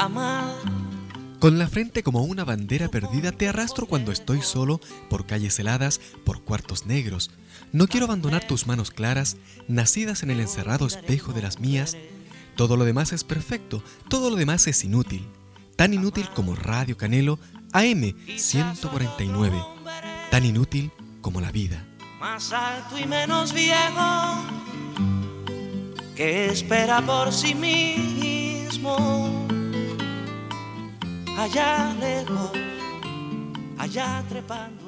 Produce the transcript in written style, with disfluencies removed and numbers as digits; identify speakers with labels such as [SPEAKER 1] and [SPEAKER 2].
[SPEAKER 1] amada.
[SPEAKER 2] Con la frente como una bandera perdida te arrastro cuando estoy solo por calles heladas, por cuartos negros. No quiero abandonar tus manos claras, nacidas en el encerrado espejo de las mías. Todo lo demás es perfecto, todo lo demás es inútil. Tan inútil como Radio Canelo AM 149. Tan inútil como la vida.
[SPEAKER 1] Más alto y menos viejo, que espera por sí mismo. Allá lejos, allá trepando.